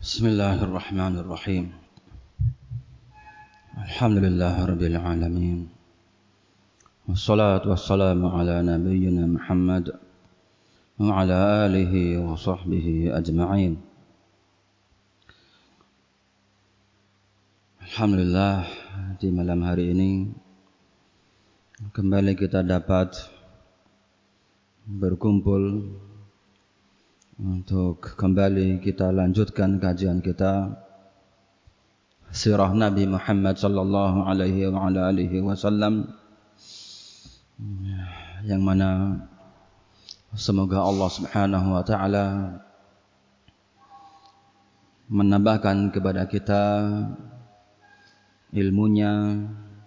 Bismillahirrahmanirrahim. Alhamdulillahirabbil alamin. Wassalatu wassalamu ala nabiyyina Muhammad wa ala alihi wa sahbihi ajma'in. Alhamdulillah, di malam hari ini kembali kita dapat berkumpul untuk kembali kita lanjutkan kajian kita sirah Nabi Muhammad sallallahu alaihi wa ala alihi wasallam, yang mana semoga Allah Subhanahu wa taala menambahkan kepada kita ilmunya,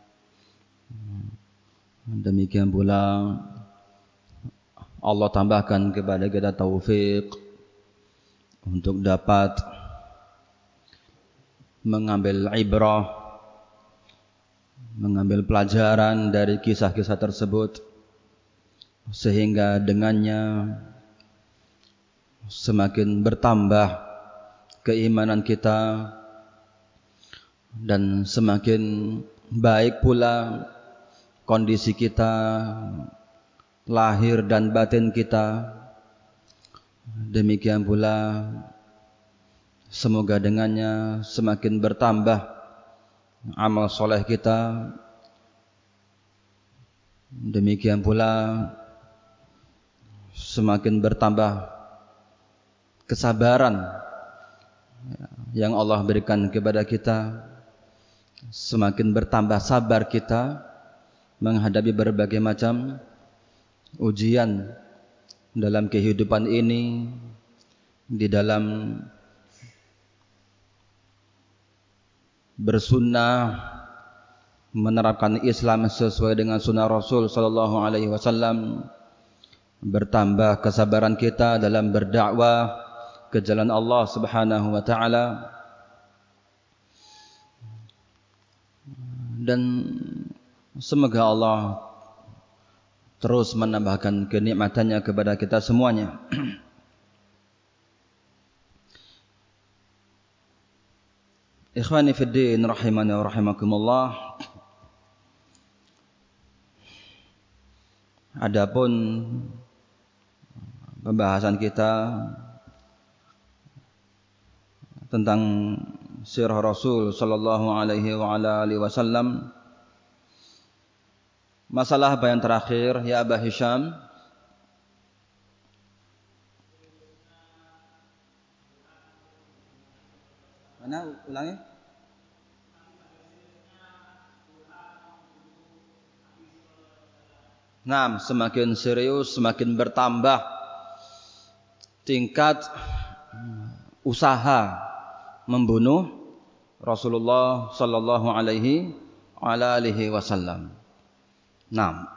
demikian pula Allah tambahkan kepada kita taufik untuk dapat mengambil ibrah, mengambil pelajaran dari kisah-kisah tersebut, sehingga dengannya semakin bertambah keimanan kita dan semakin baik pula kondisi kita, lahir dan batin kita. Demikian pula semoga dengannya semakin bertambah amal soleh kita. Demikian pula semakin bertambah kesabaran yang Allah berikan kepada kita, semakin bertambah sabar kita menghadapi berbagai macam ujian dalam kehidupan ini, di dalam bersunnah, menerapkan Islam sesuai dengan sunnah Rasul sallallahu alaihi wasallam, bertambah kesabaran kita dalam berdakwah ke jalan Allah Subhanahu wa taala, dan semoga Allah terus menambahkan kenikmatannya kepada kita semuanya. Ikhwani fid din rahimani wa rahimakumullah. Adapun pembahasan kita tentang sirah Rasul sallallahu alaihi wa ala alihi wasallam, masalah apa yang terakhir ya Aba Hisham? Mana ulangi? Nah, semakin serius, semakin bertambah tingkat usaha membunuh Rasulullah sallallahu alaihi wa ala alihi wasallam. Nah,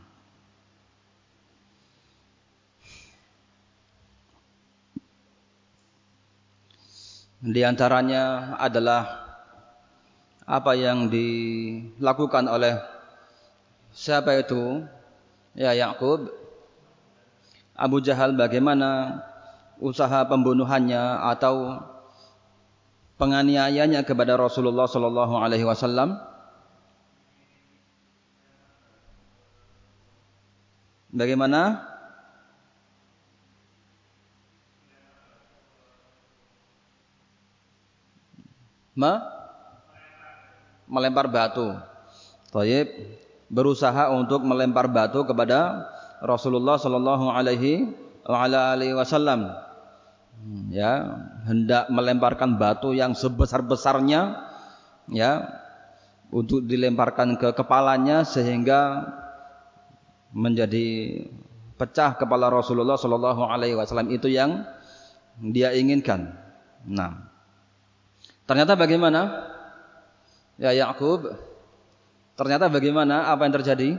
di antaranya adalah apa yang dilakukan oleh siapa itu? Ya Ya'qub, Abu Jahal, bagaimana usaha pembunuhannya atau penganiayanya kepada Rasulullah sallallahu alaihi wasallam. Bagaimana? Melempar batu. Thayyib, berusaha untuk melempar batu kepada Rasulullah sallallahu alaihi wa ala alihi wasallam. Ya, hendak melemparkan batu yang sebesar-besarnya, ya, untuk dilemparkan ke kepalanya sehingga menjadi pecah kepala Rasulullah sallallahu alaihi wasallam. Itu yang dia inginkan. Nah, ternyata bagaimana? Ya Ya'qub, ternyata bagaimana? Apa yang terjadi?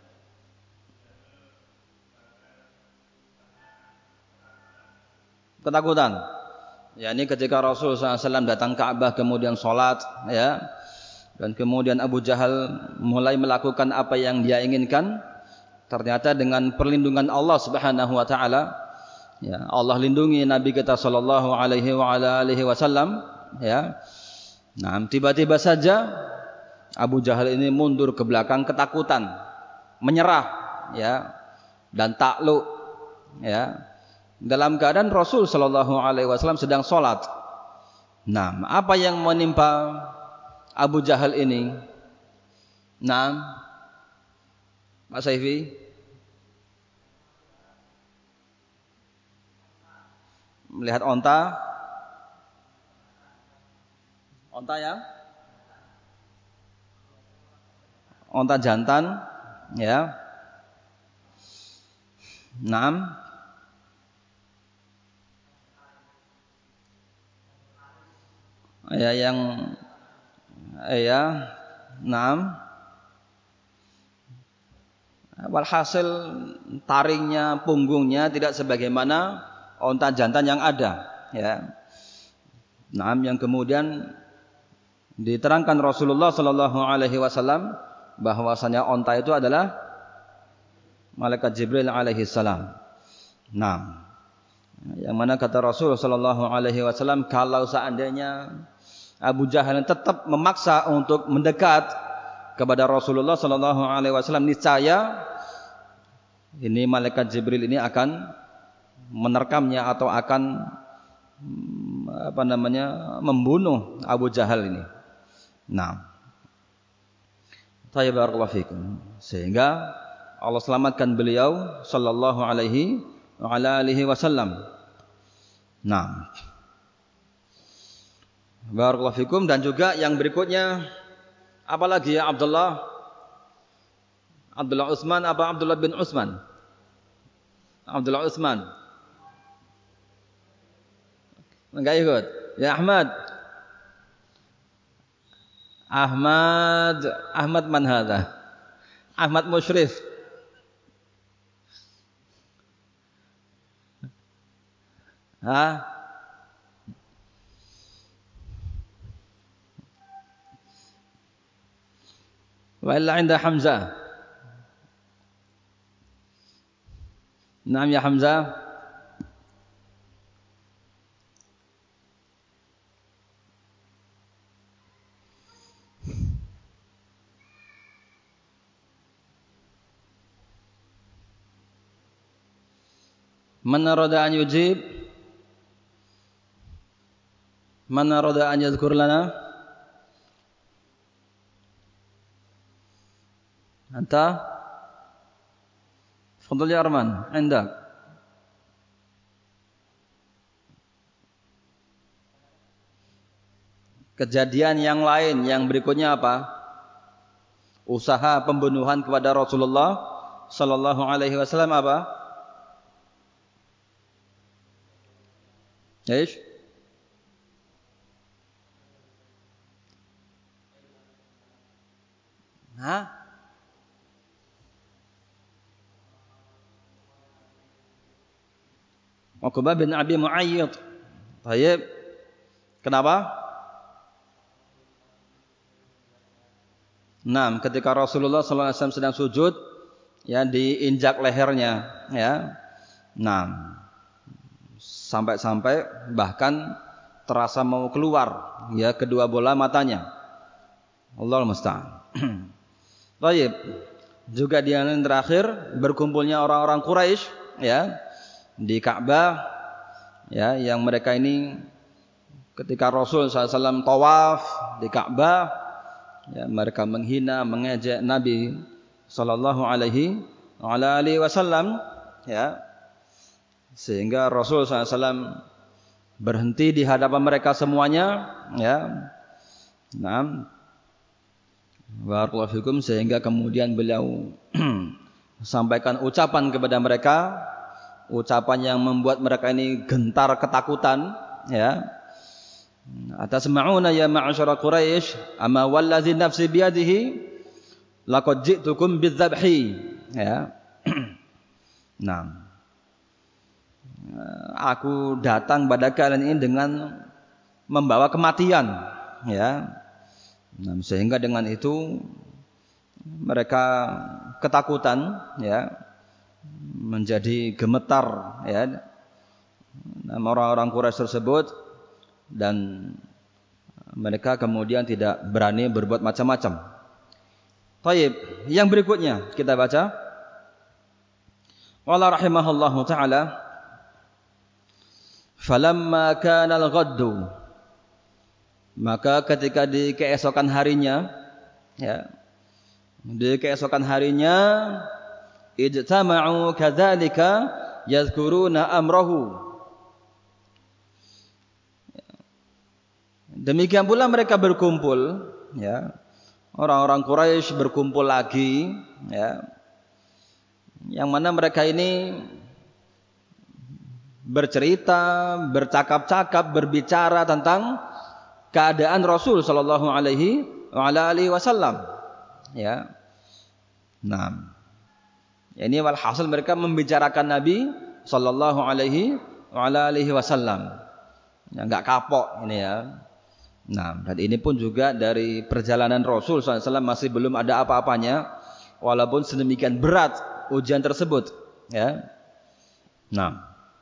Ketakutan. Ya, ini ketika Rasul SAW datang ke Ka'bah kemudian sholat, ya, dan kemudian Abu Jahal mulai melakukan apa yang dia inginkan. Ternyata dengan perlindungan Allah Subhanahu wa taala, Ya, Allah lindungi Nabi kita sallallahu alaihi wasallam, ya. Nah, tiba-tiba saja Abu Jahal ini mundur ke belakang ketakutan, menyerah, ya, dan takluk, ya. Dalam keadaan Rasul sallallahu alaihi wasallam sedang salat. Nah, apa yang menimpa Abu Jahal ini? Nah, Pak Saifi, melihat onta ya, onta jantan, ya. Naam. Ya, naam. Walhasil taringnya, punggungnya tidak sebagaimana onta jantan yang ada, ya. Naam, yang kemudian diterangkan Rasulullah sallallahu alaihi wasallam bahwasanya onta itu adalah malaikat Jibril alaihi salam. Nah, yang mana kata Rasul sallallahu alaihi wasallam, kalau seandainya Abu Jahal tetap memaksa untuk mendekat kepada Rasulullah sallallahu alaihi wasallam, niscaya ini malaikat Jibril ini akan menerkamnya atau akan membunuh Abu Jahal ini. Nah, barakallahu fikum. Sehingga Allah selamatkan beliau sallallahu alaihi wasallam. Nah, barakallahu fikum. Dan juga yang berikutnya, apalagi ya Abdullah Utsman apa Abdullah bin Utsman? Abdullah Utsman. Enggak ikut. Ya Ahmad man hadha? Ahmad Musyrif. Ha? Wa illa 'inda Hamzah. Naam ya Hamzah. Man arada an yujib, man arada an yadhkur lana. Anta Fadl ya Arman, Anda. Kejadian yang lain yang berikutnya apa? Usaha pembunuhan kepada Rasulullah sallallahu alaihi wasallam apa? Eish? Hah? Uqbah bin Abi Mu'ayyid. Baik. Kenapa? Nah, ketika Rasulullah sallallahu alaihi wasallam sedang sujud, ya, diinjak lehernya, ya. Nah, sampai-sampai bahkan terasa mau keluar, ya, kedua bola matanya. Allahul musta'an. Baik. Juga di yang terakhir, berkumpulnya orang-orang Quraisy, ya, di Ka'bah, ya, yang mereka ini ketika Rasul SAW tawaf di Ka'bah, ya, mereka menghina, mengejek Nabi sallallahu alaihi wasallam, ya, sehingga Rasul SAW berhenti di hadapan mereka semuanya, ya. Nah, barakallahu fikum, sehingga kemudian beliau sampaikan ucapan kepada mereka, ucapan yang membuat mereka ini gentar ketakutan, ya. Atasma'una ya ma'asyara Quraisy, amma wallazi nafsi biyadihi laqad ji'tukum bidzabhi, ya. Nah, aku datang pada kalian ini dengan membawa kematian, ya. Nah, sehingga dengan itu mereka ketakutan, ya, menjadi gemetar, ya, orang-orang Quraisy tersebut, dan mereka kemudian tidak berani berbuat macam-macam. Baik, yang berikutnya kita baca. Qala rahimahullahu taala, falamma kana al-ghaddu, maka ketika di keesokan harinya, ya, di keesokan harinya, ijtama'u kadzalika yadhkuruna amrahu. Demikian pula mereka berkumpul, ya, orang-orang Quraisy berkumpul lagi, ya, yang mana mereka ini bercerita, bercakap-cakap, berbicara tentang keadaan Rasul sallallahu alaihi wasallam, ya. Nah, ini walhasil mereka membicarakan Nabi sallallahu alaihi wasallam. Ya, enggak kapok ini, ya. Nah, dan ini pun juga dari perjalanan Rasul SAW masih belum ada apa-apanya, walaupun sedemikian berat ujian tersebut, ya. Nah,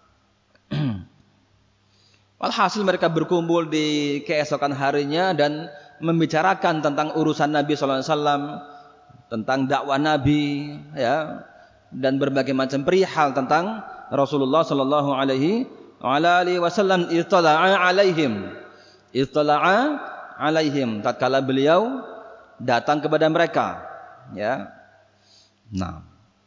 walhasil mereka berkumpul di keesokan harinya dan membicarakan tentang urusan Nabi SAW, tentang dakwah Nabi, ya, dan berbagai macam perihal tentang Rasulullah Sallallahu Alaihi Wasallam. Ittala'a alaihim, tatkala beliau datang kepada mereka, ya. Nah,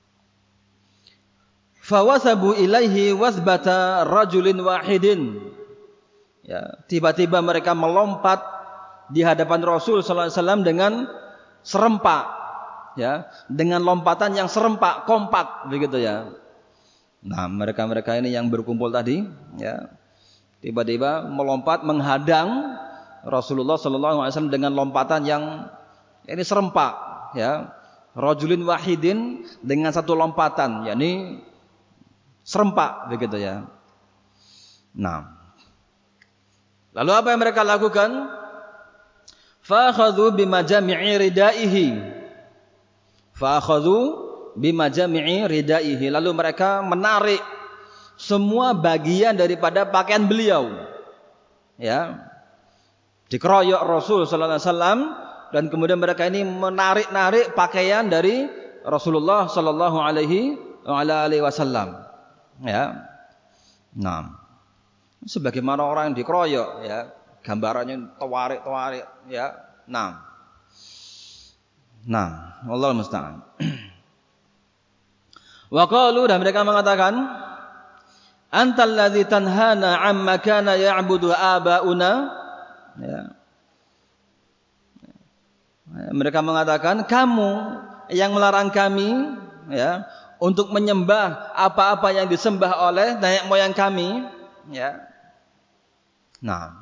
fawasabu ilaihi wasbata rajulin wahidin, ya, tiba-tiba mereka melompat di hadapan Rasul sallallahu alaihi wasallam dengan serempak, ya, dengan lompatan yang serempak, kompak begitu, ya. Nah, mereka-mereka ini yang berkumpul tadi, ya, tiba-tiba melompat menghadang Rasulullah sallallahu alaihi wasallam dengan lompatan yang ini serempak, ya. Rajulin wahidin, dengan satu lompatan, yakni serempak begitu, ya. Nah, lalu apa yang mereka lakukan? Fa akhadhu bimajami'i ridaihi, lalu mereka menarik semua bagian daripada pakaian beliau, ya. Dikeroyok Rasul sallallahu alaihi wasallam, dan kemudian mereka ini menarik-narik pakaian dari Rasulullah sallallahu alaihi wasallam, ya. Nah, sebagaimana orang yang dikeroyok, ya, gambarannya tawarik-tawarik, ya. Nah, wallahu musta'an. Wa qalu, dan mereka mengatakan, antal ladzi tanhana amma kana ya'budu abauna, ya. Mereka mengatakan, kamu yang melarang kami, ya, untuk menyembah apa-apa yang disembah oleh nenek moyang kami, ya. Nah,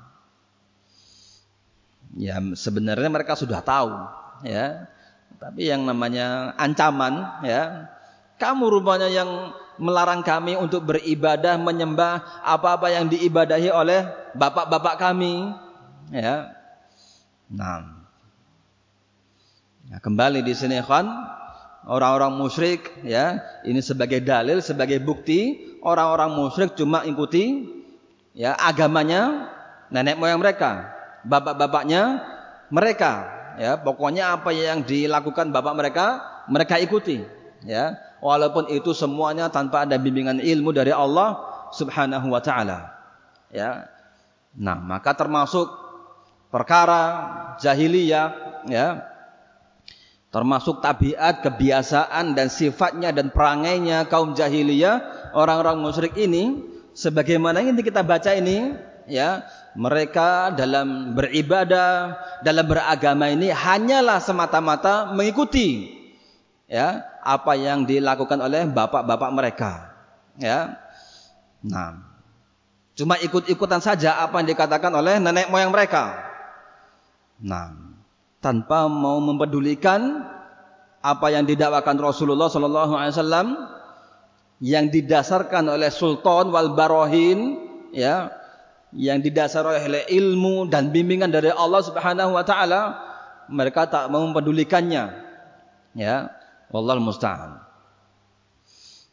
ya, sebenarnya mereka sudah tahu, ya, tapi yang namanya ancaman, ya, kamu rupanya yang melarang kami untuk beribadah, menyembah apa-apa yang diibadahi oleh bapak-bapak kami, ya. Nah, ya, kembali di sini kan orang-orang musyrik, ya, ini sebagai dalil, sebagai bukti orang-orang musyrik cuma ikuti, ya, agamanya nenek moyang mereka, bapak-bapaknya mereka, ya. Pokoknya apa yang dilakukan bapak mereka ikuti, ya. Walaupun itu semuanya tanpa ada bimbingan ilmu dari Allah Subhanahu wa taala, ya. Nah, maka termasuk perkara jahiliyah, ya, termasuk tabiat, kebiasaan dan sifatnya dan perangainya kaum jahiliyah, orang-orang musyrik ini, sebagaimana yang kita baca ini, ya, mereka dalam beribadah, dalam beragama ini hanyalah semata-mata mengikuti, ya, apa yang dilakukan oleh bapak-bapak mereka, ya. Nah, cuma ikut-ikutan saja apa yang dikatakan oleh nenek moyang mereka. Nah, tanpa mau mempedulikan apa yang didakwakan Rasulullah sallallahu alaihi wasallam yang didasarkan oleh sultan wal barohin, ya, yang didasari oleh ilmu dan bimbingan dari Allah Subhanahu wa taala, mereka tak mau mempedulikannya, ya. Wallahu musta'an.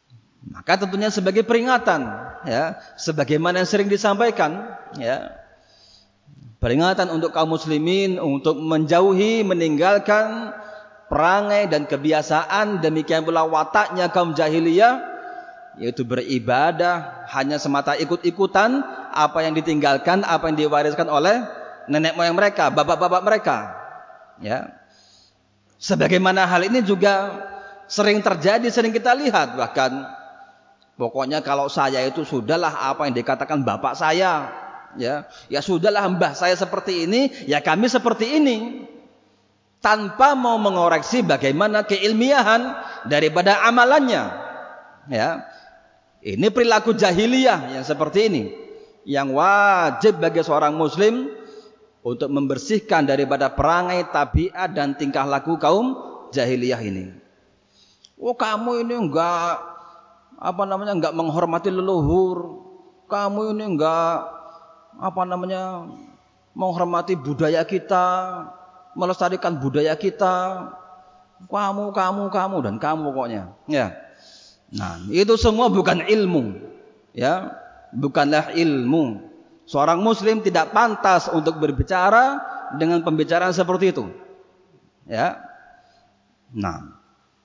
Maka tentunya sebagai peringatan, ya, sebagaimana yang sering disampaikan, ya, peringatan untuk kaum muslimin untuk menjauhi, meninggalkan perangai dan kebiasaan, demikian pula wataknya kaum jahiliyah, yaitu beribadah hanya semata ikut-ikutan apa yang ditinggalkan, apa yang diwariskan oleh nenek moyang mereka, bapak-bapak mereka, ya. Sebagaimana hal ini juga sering terjadi, sering kita lihat, bahkan pokoknya kalau saya itu sudahlah apa yang dikatakan bapak saya, ya sudahlah mbah saya seperti ini, ya kami seperti ini, tanpa mau mengoreksi bagaimana keilmiahan daripada amalannya, ya. Ini perilaku jahiliyah yang seperti ini, yang wajib bagi seorang muslim untuk membersihkan daripada perangai, tabiat dan tingkah laku kaum jahiliyah ini. Oh, kamu ini enggak enggak menghormati leluhur, kamu ini enggak menghormati budaya kita, melestarikan budaya kita, kamu dan kamu pokoknya, ya. Nah, itu semua bukan ilmu, ya, bukanlah ilmu. Seorang muslim tidak pantas untuk berbicara dengan pembicaraan seperti itu, ya. Nah,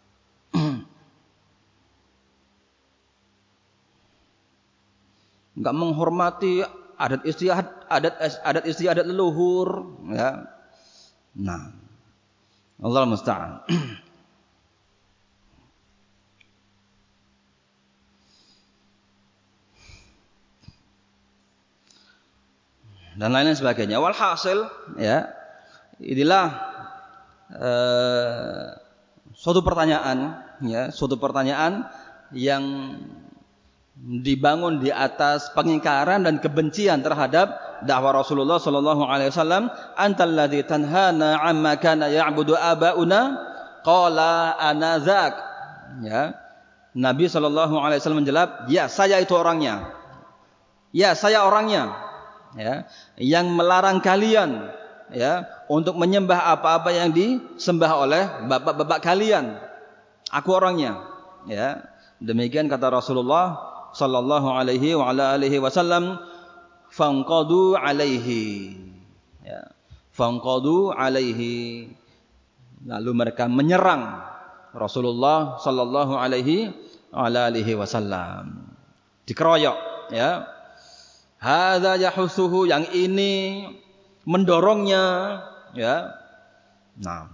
enggak menghormati adat istiadat leluhur, ya. Nah, Allah musta'an. Dan lain-lain sebagainya. Walhasil, ya, inilah suatu pertanyaan, ya, suatu pertanyaan yang dibangun di atas pengingkaran dan kebencian terhadap dakwah Rasulullah sallallahu alaihi wasallam. Antal ladzi tanhana amma kana ya'budu abauna qala ana dzak, ya. Nabi sallallahu alaihi wasallam menjawab, ya saya itu orangnya, ya saya orangnya, ya, yang melarang kalian, ya, untuk menyembah apa-apa yang disembah oleh bapak-bapak kalian. Aku orangnya, ya. Demikian kata Rasulullah sallallahu alaihi wa ala alihi wasallam. Fanqadu alaihi, ya, fanqadu alaihi, lalu mereka menyerang Rasulullah sallallahu alaihi wa ala alihi wasallam, dikeroyok, ya. Hadza yahussuhu, yang ini mendorongnya, ya. Nah,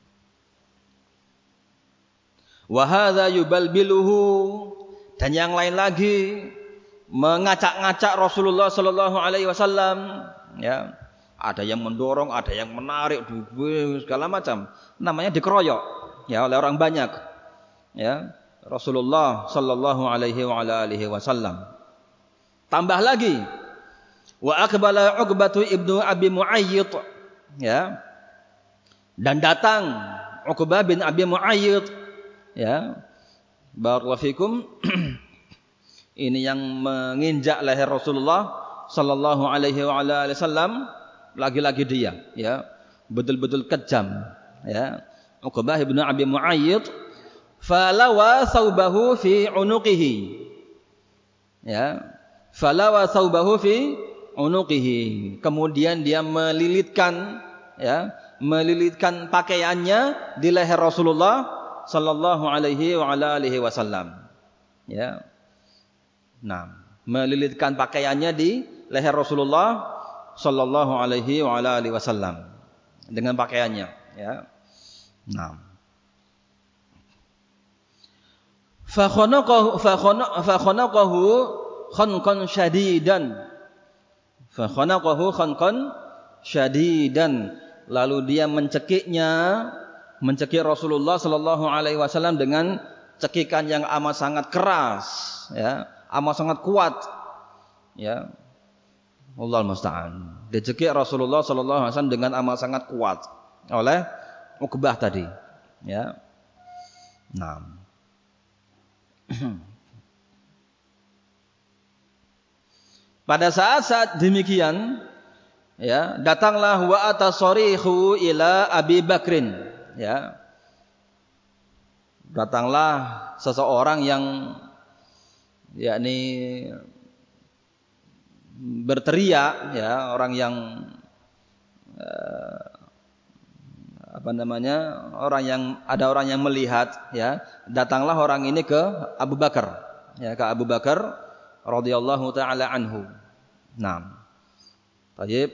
wa hadza yubalbiluhu, dan yang lain lagi mengacak-ngacak Rasulullah sallallahu alaihi wasallam, ya. Ada yang mendorong, ada yang menarik, segala macam. Namanya dikeroyok, ya, oleh orang banyak, ya. Rasulullah sallallahu alaihi wa ala alihi wasallam. Tambah lagi, wa aqbala Uqbatu ibnu Abi Mu'ayyid, ya. Dan datang Uqbah bin Abi Mu'ayyid, ya. Barakallahu fikum. Ini yang menginjak leher Rasulullah sallallahu alaihi wa ala alihi wasallam, lagi-lagi dia, ya, betul-betul kejam, ya. Uqbah bin Abi Mu'ayyid falawa thawbahu fi unuqihi, ya. Falawa thawbahu fi unuqihi, kemudian dia melilitkan, ya, melilitkan pakaiannya di leher Rasulullah sallallahu alaihi wa ala alihi wasallam, ya. Nah, melilitkan pakaiannya di leher Rasulullah sallallahu alaihi wa ala alihi wasallam dengan pakaiannya, ya. Nah, fa khanaqahu khanqan syadidan, fa khanaqahu khanqan syadidan, lalu dia mencekik Rasulullah sallallahu alaihi wasallam dengan cekikan yang amat sangat keras, ya, amat sangat kuat, ya. Wallahu musta'an. Dicekik Rasulullah sallallahu alaihi wasallam dengan amat sangat kuat oleh Uqbah tadi, ya. Nah, pada saat demikian, ya, datanglah wa atasarihu ila Abi Bakrin, ya. Datanglah seseorang yang yakni berteriak, ya, orang yang ada orang yang melihat, ya, datanglah orang ini ke Abu Bakar, ya, ke Abu Bakar radhiyallahu taala anhu. Nah, baik,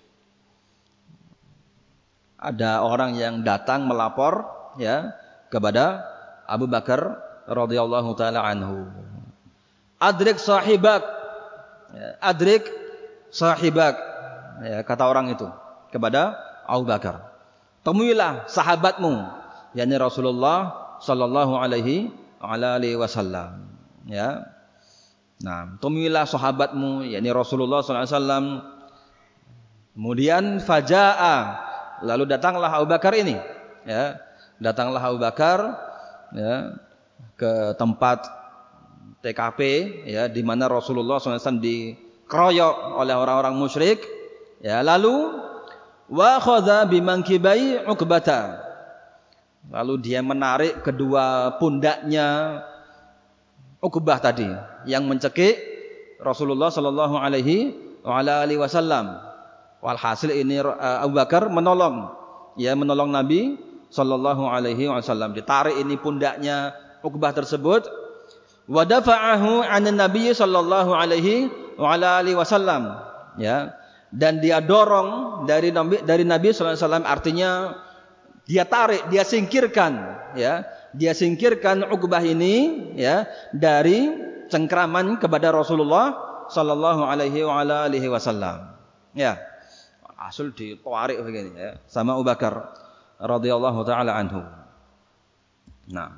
ada orang yang datang melapor, ya, kepada Abu Bakar radhiyallahu taala anhu. Adrik sahibak, ya, adrik sahibak, ya, kata orang itu kepada Abu Bakar. Temuilah sahabatmu, yakni Rasulullah sallallahu alaihi wasallam, ya. Nah, temuilah sahabatmu, yakni Rasulullah sallallahu alaihi wasallam. Kemudian fajaa, lalu datanglah Abu Bakar ini, ya. Datanglah Abu Bakar, ya, ke tempat TKP, ya, di mana Rasulullah SAW dikeroyok oleh orang-orang musyrik, ya. Lalu wa khadha bimankibai Uqbata, lalu dia menarik kedua pundaknya Uqbah tadi yang mencekik Rasulullah sallallahu alaihi wasallam. Walhasil ini Abu Bakar menolong Nabi sallallahu alaihi wasallam. Ditarik ini pundaknya Uqbah tersebut. Wa dafa'ahu 'anin Nabi sallallahu alaihi wasallam, ya. Dan dia dorong dari Nabi sallallahu alaihi wasallam, artinya dia tarik, dia singkirkan, ya. Dia singkirkan Uqbah ini, ya, dari cengkraman kepada Rasulullah sallallahu alaihi wasallam. Ya. Asal ditarik begini, ya, sama Abu Bakar radhiyallahu taala anhu. Nah.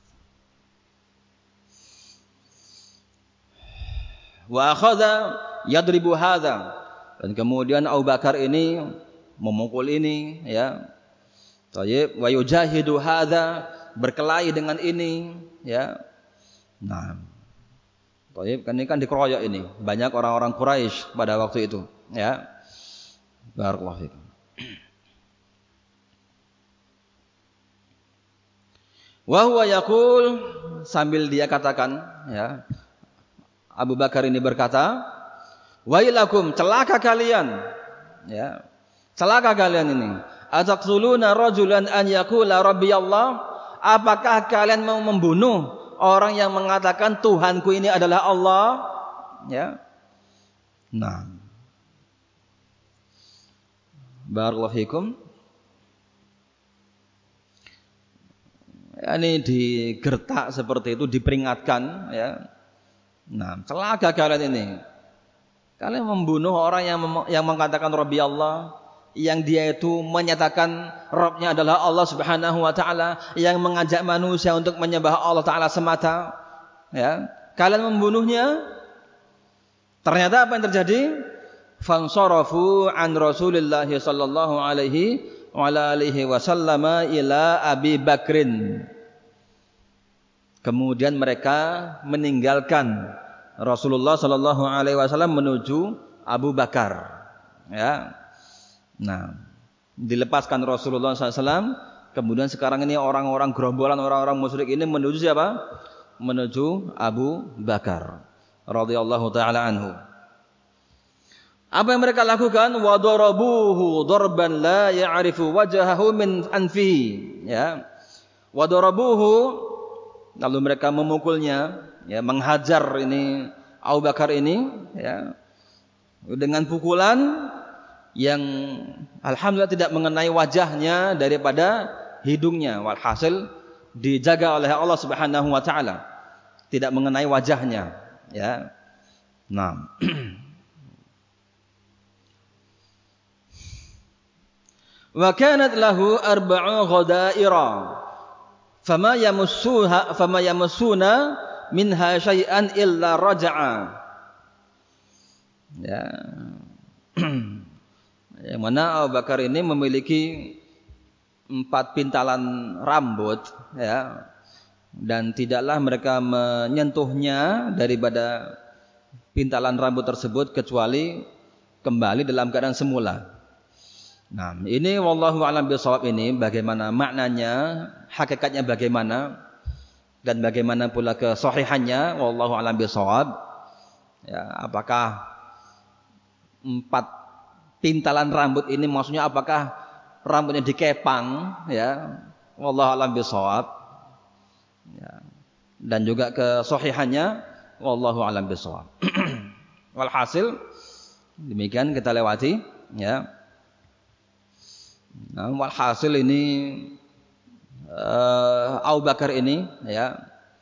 Wa akhadha yadribu hadza, dan kemudian Abu Bakar ini memukul ini, ya. Thayyib, wa yujahidu hadza, berkelahi dengan ini, ya. Nah. Thayyib, kan ini kan dikeroyok ini. Banyak orang-orang Quraisy pada waktu itu, ya. Barakallahu fikum. Wa huwa yaqul, sambil dia katakan, ya. Abu Bakar ini berkata, wailakum, celaka kalian, ya. Celaka kalian ini. Ataqtuluna rajulan an yaqula rabbi Allah? Apakah kalian mau membunuh orang yang mengatakan Tuhanku ini adalah Allah? Ya. Nah. Barakallahu fikum. Ini digertak seperti itu, diperingatkan, ya. Nah, celaka kalian ini. Kalian membunuh orang yang mengatakan Rabbi Allah, yang dia itu menyatakan Rabbnya adalah Allah Subhanahu wa taala, yang mengajak manusia untuk menyembah Allah taala semata, ya. Kalian membunuhnya. Ternyata apa yang terjadi? Fansarafu an Rasulillah sallallahu alaihi wasallam ila Abi Bakrin. Kemudian mereka meninggalkan Rasulullah sallallahu alaihi wasallam menuju Abu Bakar, ya. Nah, dilepaskan Rasulullah SAW. Kemudian sekarang ini orang-orang gerombolan orang-orang musyrik ini menuju siapa? Menuju Abu Bakar radhiyallahu taala anhu. Apa yang mereka lakukan? Wa darabuhu darban la ya'rifu wajhahu min anfihi, ya. Wa darabuhu, lalu mereka memukulnya, ya, menghajar ini Abu Bakar ini, ya, dengan pukulan yang alhamdulillah tidak mengenai wajahnya daripada hidungnya. Walhasil dijaga oleh Allah Subhanahu wa taala, tidak mengenai wajahnya, ya. Nah. Wa kanat lahu arba'u ghadaira fama yamussuna minha syai'an illa raja'a, ya. Yang mana Abu Bakar ini memiliki 4 pintalan rambut, ya, dan tidaklah mereka menyentuhnya daripada pintalan rambut tersebut kecuali kembali dalam keadaan semula. Nah, ini wallahu a'lam bishawab, ini bagaimana maknanya, hakikatnya bagaimana, Dan bagaimana pula kesahihannya, wallahu a'lam bishawab. Ya, apakah 4 pintalan rambut ini maksudnya apakah rambutnya dikepang, ya, wallahu a'lam bishawab. Ya. Dan juga kesahihannya, wallahu a'lam bishawab. Walhasil demikian kita lewati, ya. Nah, walhasil ini Abu Bakar ini, ya,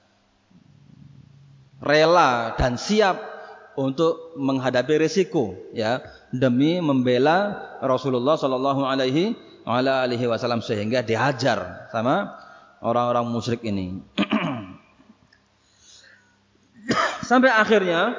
rela dan siap untuk menghadapi risiko, ya, demi membela Rasulullah Shallallahu Alaihi Wasallam, sehingga dihajar sama orang-orang musyrik ini. Sampai akhirnya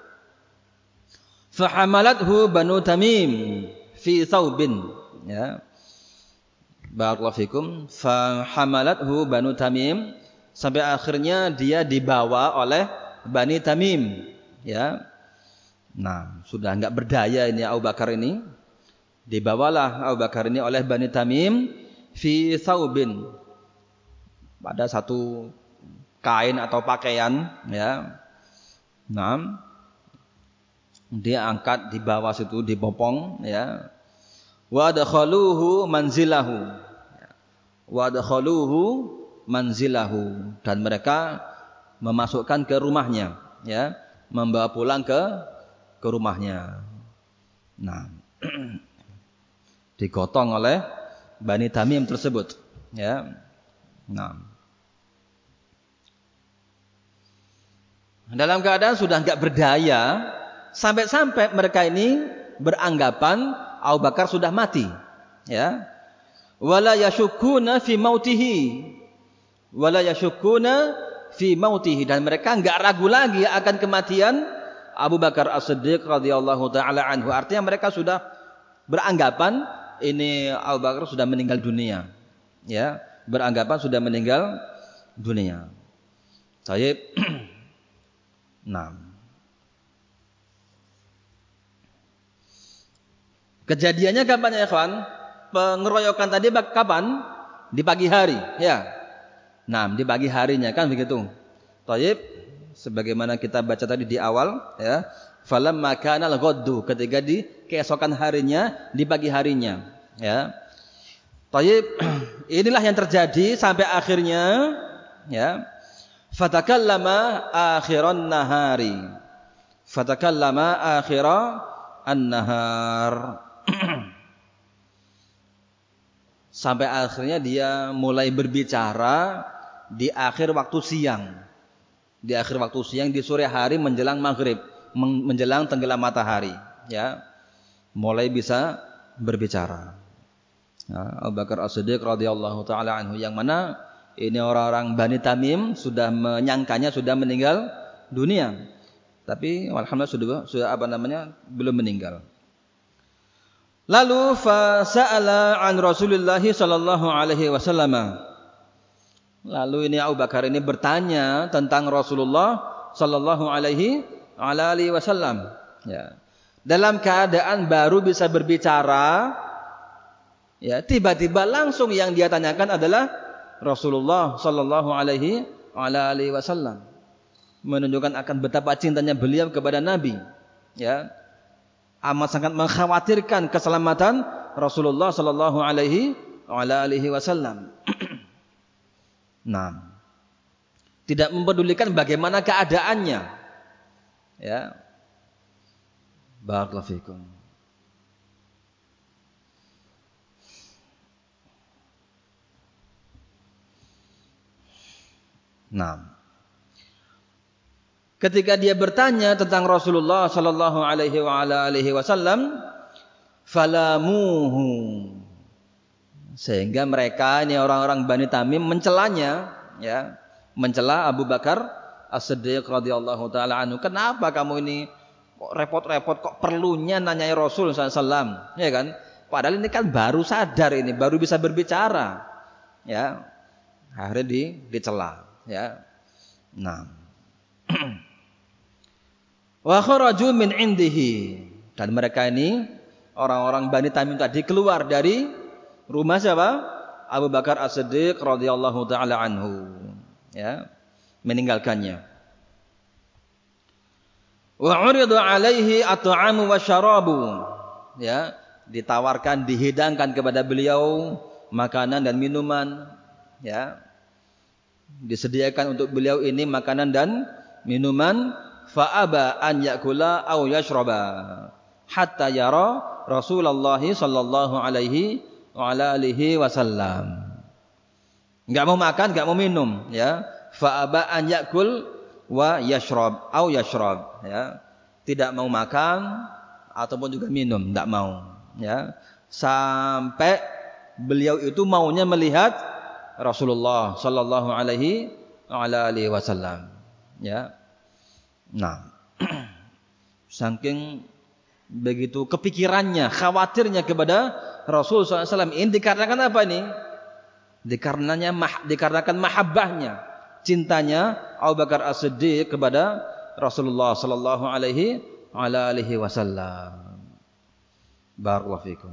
fahamalathu Banu Tamim fi thawbin, ya. Barakallahu fikum. Fahamalathu Banu Tamim, sampai akhirnya dia dibawa oleh Bani Tamim, ya. Nah, sudah enggak berdaya ini Abu Bakar ini. Dibawalah Abu Bakar ini oleh Bani Tamim fi thawbin, pada satu kain atau pakaian, ya. Nah, dia angkat di bawah situ, dibopong, ya. Wa dakhaluhu manzilahu, wa dakhaluhu manzilahu, dan mereka memasukkan ke rumahnya, ya, membawa pulang ke rumahnya. Nah, digotong oleh Bani Tamim tersebut, ya. Nah, dalam keadaan sudah enggak berdaya, sampai-sampai mereka ini beranggapan Abu Bakar sudah mati, ya. Wala yashukuna fi mautihi, wala yashukuna fi mautihi, dan mereka enggak ragu lagi akan kematian Abu Bakar As-Siddiq radhiyallahu taala anhu. Artinya mereka sudah beranggapan ini Abu Bakar sudah meninggal dunia, ya, beranggapan sudah meninggal dunia. Baik. Nah, kejadiannya kapan ya ikhwan? Pengeroyokan tadi kapan? Di pagi hari, ya. Nah, di pagi harinya kan begitu. Baik, sebagaimana kita baca tadi di awal, ya. Falamma kana al-ghaddu, ketika di keesokan harinya, di pagi harinya, ya. Baik, inilah yang terjadi sampai akhirnya, ya. Fatakallama akhiran nahari. Fatakallama akhiran an-nahar. Sampai akhirnya dia mulai berbicara di akhir waktu siang. Di akhir waktu siang, di sore hari menjelang maghrib, menjelang tenggelam matahari, ya. Mulai bisa berbicara. Ya, Abu Bakar As-Siddiq radhiyallahu taala anhu, yang mana ini orang-orang Bani Tamim sudah menyangkanya sudah meninggal dunia. Tapi alhamdulillah sudah belum meninggal. Lalu fasa'ala an Rasulullah sallallahu alaihi wasallam. Lalu ini Abu Bakar ini bertanya tentang Rasulullah sallallahu alaihi wasallam, ya. Dalam keadaan baru bisa berbicara, ya, tiba-tiba langsung yang dia tanyakan adalah Rasulullah sallallahu alaihi wasallam, menunjukkan akan betapa cintanya beliau kepada Nabi, ya. Amat sangat mengkhawatirkan keselamatan Rasulullah sallallahu alaihi wasallam. Nah, tidak mempedulikan bagaimana keadaannya, ya. Barakallahu fikum. Nah, ketika dia bertanya tentang Rasulullah sallallahu alaihi wasallam, falamuhu, sehingga mereka ini orang-orang Bani Tamim mencelanya, ya, mencela Abu Bakar As-Siddiq radhiyallahu taala anhu. Kenapa kamu ini kok repot-repot, kok perlunya nanyai Rasul sallallahu alaihi wasallam, ya kan? Padahal ini kan baru sadar, ini baru bisa berbicara, ya. Akhirnya dicela, ya. Nah, wa kharaju min indihi, dan mereka ini orang-orang Bani Tamim tadi keluar dari rumah siapa? Abu Bakar As-Siddiq radhiyallahu taala anhu, ya. meninggalkannya. Wa urida alaihi at'amu wasyarabu. Ya, ditawarkan, dihidangkan kepada beliau makanan dan minuman, ya. Disediakan untuk beliau ini makanan dan minuman, fa aba an yakula aw yashraba hatta yara Rasulullah sallallahu alaihi wa ala alihi wasallam. Enggak mau makan, enggak mau minum, ya. Fa aba an yakul wa yashrab aw yashrab, ya. Tidak mau makan ataupun juga minum, enggak mau, ya. Sampai beliau itu maunya melihat Rasulullah sallallahu alaihi wa ala alihi wasallam, ya. Nah, saking begitu kepikirannya, khawatirnya kepada Rasul sallallahu alaihi wasallam, ini dikarenakan apa ini? Dikarenakan mahabbahnya, cintanya Abu Bakar As-Siddiq kepada Rasulullah sallallahu alaihi wa ala alihi wasallam. Barakallahu fikum.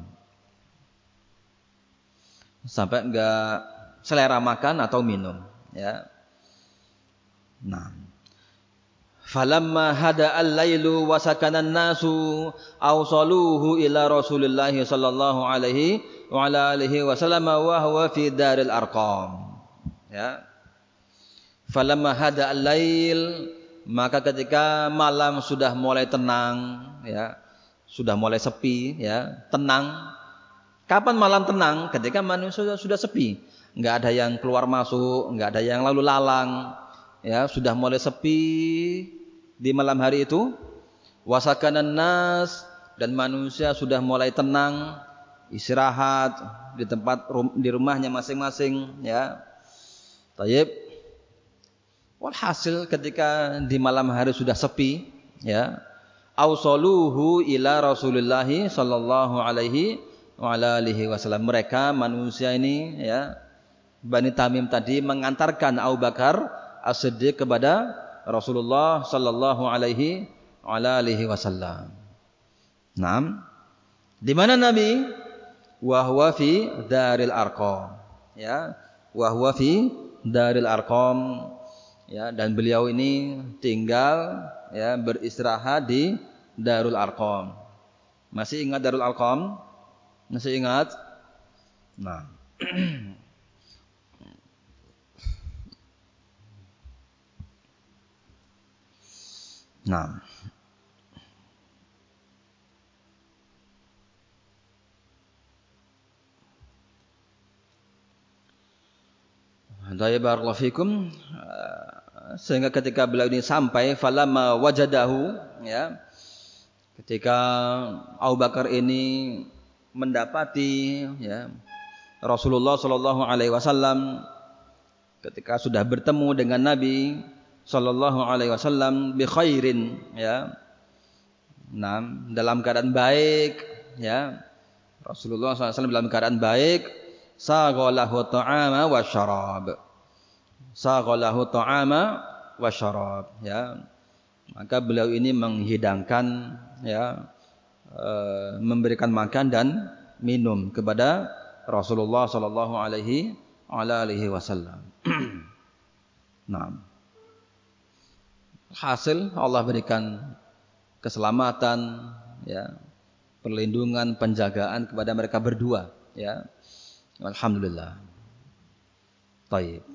Sampai enggak selera makan atau minum, ya. Nah, falamma hada al-lailu wa sakana an-nasu awsaluhu ila Rasulillah sallallahu alaihi wa ala alihi wasallam wa huwa fi daril arqam, ya. Falamma hada al-lail, maka ketika malam sudah mulai tenang, ya, sudah mulai sepi, ya, tenang. Kapan malam tenang? Ketika manusia sudah sepi. Enggak ada yang keluar masuk, enggak ada yang lalu lalang, ya, sudah mulai sepi di malam hari itu. Wasakanan nas, dan manusia sudah mulai tenang, istirahat di tempat di rumahnya masing-masing, ya. Tayyib. Walhasil ketika di malam hari sudah sepi, ya, ausaluhu ila Rasulillah sallallahu alaihi wa ala alihi wasallam. Mereka manusia ini, ya, Bani Tamim tadi mengantarkan Abu Bakar As-Siddiq kepada Rasulullah sallallahu alaihi wa ala alihi wasallam. Naam. Di mana Nabi? Wa huwa fi Daril Arqam. Ya, wa huwa fi Daril Arqam. Ya, dan beliau ini tinggal, ya, beristirahat di Darul Arqam. Masih ingat Darul Arqam? Masih ingat? Nah. Nah. Barakallahu fikum. Sehingga ketika beliau ini sampai, falamma wajadahu, ya, ketika Abu Bakar ini mendapati, ya, Rasulullah sallallahu alaihi wasallam, ketika sudah bertemu dengan Nabi sallallahu alaihi wasallam bi khairin, ya. Nah, dalam keadaan baik, ya. Rasulullah sallallahu alaihi wasallam dalam keadaan baik, saghalahu ta'ama wa syarab. Saghalahu ta'ama wa syarab, ya. Maka beliau ini menghidangkan, ya, memberikan makan dan minum kepada Rasulullah sallallahu alaihi wasallam. Nah, hasil Allah berikan keselamatan, ya, perlindungan, penjagaan kepada mereka berdua, ya. Alhamdulillah. Baik.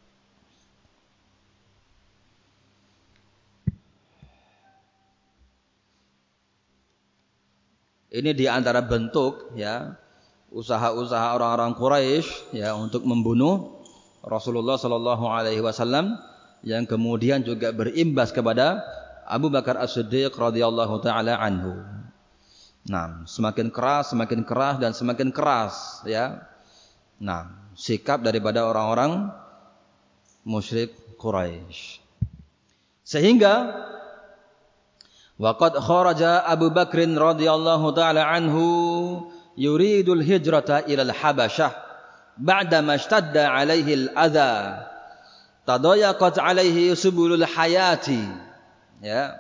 Ini di antara bentuk, ya, usaha-usaha orang-orang Quraisy, ya, untuk membunuh Rasulullah sallallahu alaihi wasallam, yang kemudian juga berimbas kepada Abu Bakar As-Siddiq radhiyallahu taala anhu. Nah, semakin keras dan semakin keras, ya. Nah, sikap daripada orang-orang musyrik Quraisy. Sehingga waqad kharaja Abu Bakr radhiyallahu taala anhu yuridul hijrata ila al-Habasyah ba'da ma ishtadda alaihi al-adha tadayaqat alaihi subulul hayati, ya.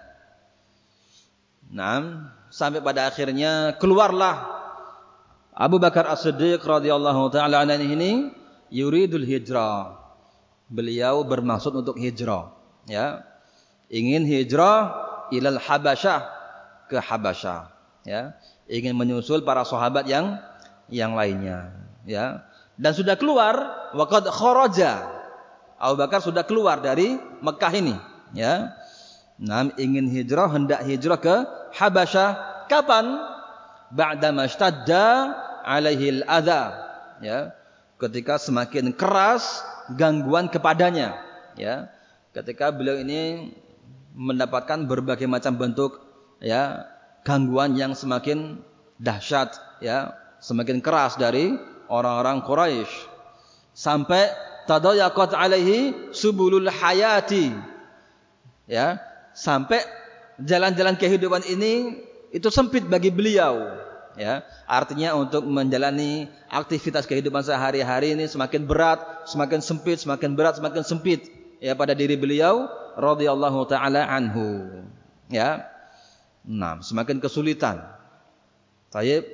Nah, sampai pada akhirnya keluarlah Abu Bakar As-Siddiq radhiyallahu taala anhu ini yuridul hijrah, Beliau bermaksud untuk hijrah, ya. Ingin hijrah ilal Habasyah, ke Habasyah, ya. Ingin menyusul para sahabat yang lainnya, ya. Dan sudah keluar, waqad kharaja. Abu Bakar sudah keluar dari Mekah ini, ya. Nah, ingin hijrah, hendak hijrah ke Habasyah. Kapan? Ba'da mashtadda alaihi al-adha, ya. Ketika semakin keras gangguan kepadanya, ya. Ketika beliau ini mendapatkan berbagai macam bentuk, ya, gangguan yang semakin dahsyat, ya, semakin keras dari orang-orang Quraisy, sampai tadayaqat alaihi subulul hayati, ya, sampai jalan-jalan kehidupan ini itu sempit bagi beliau, ya. Artinya untuk menjalani aktivitas kehidupan sehari-hari ini semakin berat, semakin sempit, semakin berat, semakin sempit, ya, pada diri beliau radhiyallahu taala anhu, ya. Nah, semakin kesulitan. Baik.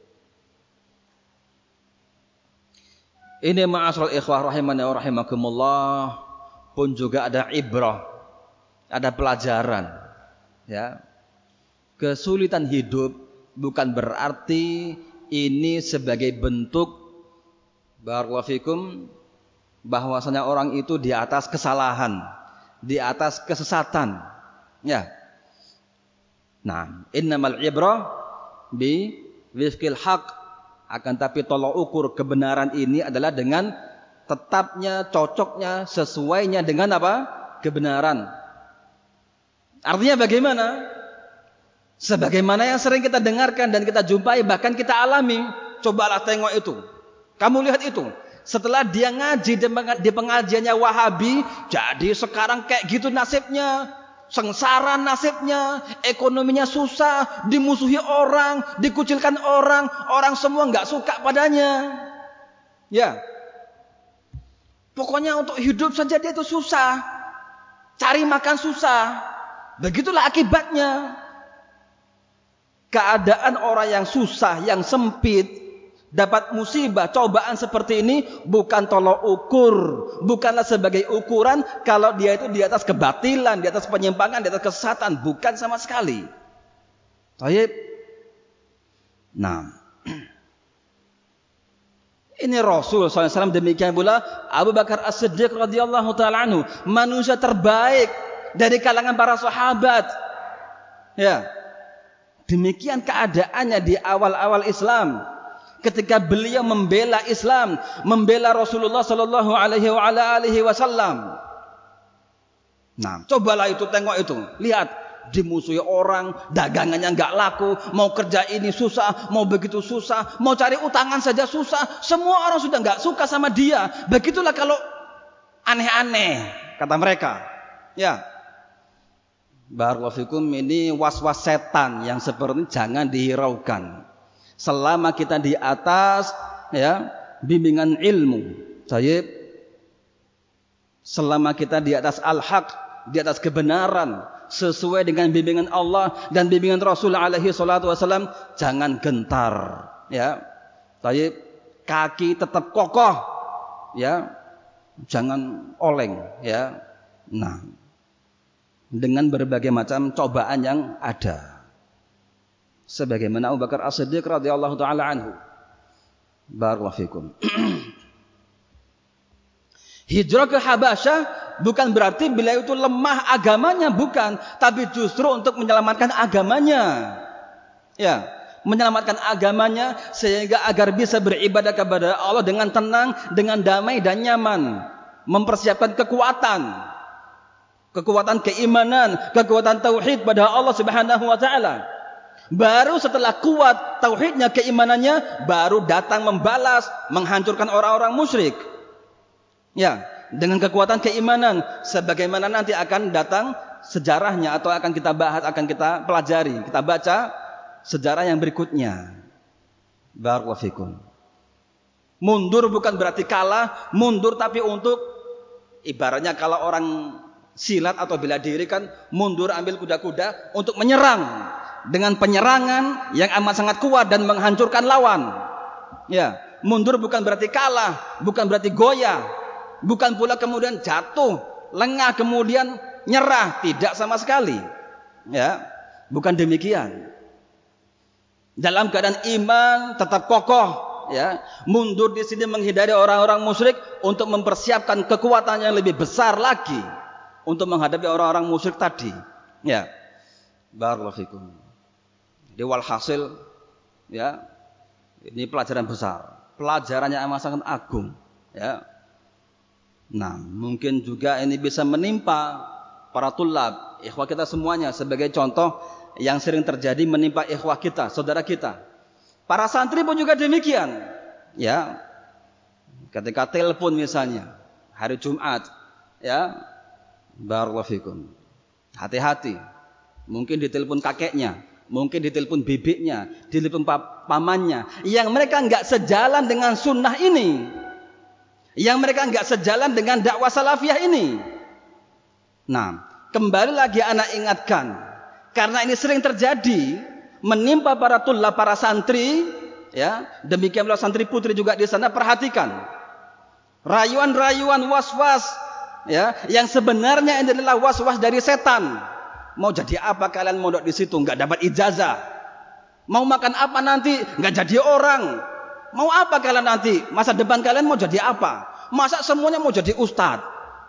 Ini ma'asyiral ikhwah rahimani wa rahimakumullah, pun juga ada ibrah, ada pelajaran, ya. Kesulitan hidup bukan berarti ini sebagai bentuk barakallahu fikum bahwasanya orang itu di atas kesalahan, di atas kesesatan, ya. Nah, innamal ibrah bi wifqil haq, akan tapi tolok ukur kebenaran ini adalah dengan tetapnya, cocoknya, sesuainya dengan apa? Kebenaran. Artinya bagaimana? Sebagaimana yang sering kita dengarkan dan kita jumpai, bahkan kita alami. Cobalah tengok itu. Kamu lihat itu. Setelah dia ngaji di pengajiannya Wahabi, jadi sekarang kayak gitu nasibnya. Sengsara nasibnya, ekonominya susah, dimusuhi orang, dikucilkan orang, orang semua nggak suka padanya. Ya. Pokoknya untuk hidup saja dia itu susah. Cari makan susah. Begitulah akibatnya. Keadaan orang yang susah, yang sempit, dapat musibah, cobaan seperti ini bukan tolok ukur, bukanlah sebagai ukuran kalau dia itu di atas kebatilan, di atas penyimpangan, di atas kesesatan, bukan sama sekali. Baik. Nah, ini Rasul SAW demikian pula Abu Bakar As-Siddiq radhiyallahu taala anhu, manusia terbaik dari kalangan para sahabat. Ya. Demikian keadaannya di awal-awal Islam. Ketika beliau membela Islam, membela Rasulullah sallallahu alaihi wasallam. Nah, cobalah itu, tengok itu. Lihat, dimusuhi orang, dagangannya enggak laku, mau kerja ini susah, mau begitu susah, mau cari utangan saja susah. Semua orang sudah enggak suka sama dia. Begitulah kalau aneh-aneh, kata mereka. Ya. Barakallahu fikum, ini was-was setan yang seperti ini jangan dihiraukan. Selama kita di atas, ya, bimbingan ilmu, Tayyib, selama kita di atas al-haq, di atas kebenaran, sesuai dengan bimbingan Allah dan bimbingan Rasul alaihi salatu wasallam, jangan gentar, ya. Tayyib, kaki tetap kokoh, ya. Jangan oleng, ya. Nah, dengan berbagai macam cobaan yang ada. Sebagaimana Abu Bakar As-Siddiq radhiyallahu taala anhu. Barakallahu fikum. Hijrah ke Habasyah bukan berarti beliau itu lemah agamanya, bukan, tapi justru untuk menyelamatkan agamanya. Ya, menyelamatkan agamanya sehingga agar bisa beribadah kepada Allah dengan tenang, dengan damai dan nyaman. Mempersiapkan kekuatan keimanan, kekuatan tauhid pada Allah Subhanahu wa taala. Baru setelah kuat tauhidnya, keimanannya, baru datang membalas, menghancurkan orang-orang musyrik. Ya, dengan kekuatan keimanan, sebagaimana nanti akan datang sejarahnya atau akan kita bahas, akan kita pelajari, kita baca sejarah yang berikutnya. Barakallahu fikum. Mundur bukan berarti kalah, mundur tapi untuk, ibaratnya kalau orang silat atau bela diri kan mundur ambil kuda-kuda untuk menyerang dengan penyerangan yang amat sangat kuat dan menghancurkan lawan. Ya, mundur bukan berarti kalah, bukan berarti goyah. Bukan pula kemudian jatuh, lengah kemudian nyerah, tidak sama sekali. Ya, bukan demikian. Dalam keadaan iman tetap kokoh, ya. Mundur di sini menghindari orang-orang musyrik untuk mempersiapkan kekuatan yang lebih besar lagi untuk menghadapi orang-orang musyrik tadi. Ya. Barakallahu fikum. Jadi walhasil, ya, ini pelajaran besar, pelajarannya amat sangat agung, ya. Nah, mungkin juga ini bisa menimpa para tulab, ikhwah kita semuanya, sebagai contoh yang sering terjadi menimpa ikhwah kita, saudara kita. Para santri pun juga demikian, ya. Ketika telepon misalnya hari Jumat, ya, barakallahu fikum, hati-hati. Mungkin ditelepon kakeknya, mungkin ditelepon bibiknya, ditelepon pamannya, yang mereka enggak sejalan dengan sunnah ini, yang mereka enggak sejalan dengan dakwah salafiyah ini. Nah, kembali lagi anak ingatkan, karena ini sering terjadi menimpa para tulab, para santri, ya. Demikian pula santri putri juga di sana. Perhatikan rayuan-rayuan, was-was, ya, yang sebenarnya ini adalah was-was dari setan. Mau jadi apa kalian mondok di situ? Enggak dapat ijazah. Mau makan apa nanti? Enggak jadi orang. Mau apa kalian nanti? Masa depan kalian mau jadi apa? Masa semuanya mau jadi ustadz?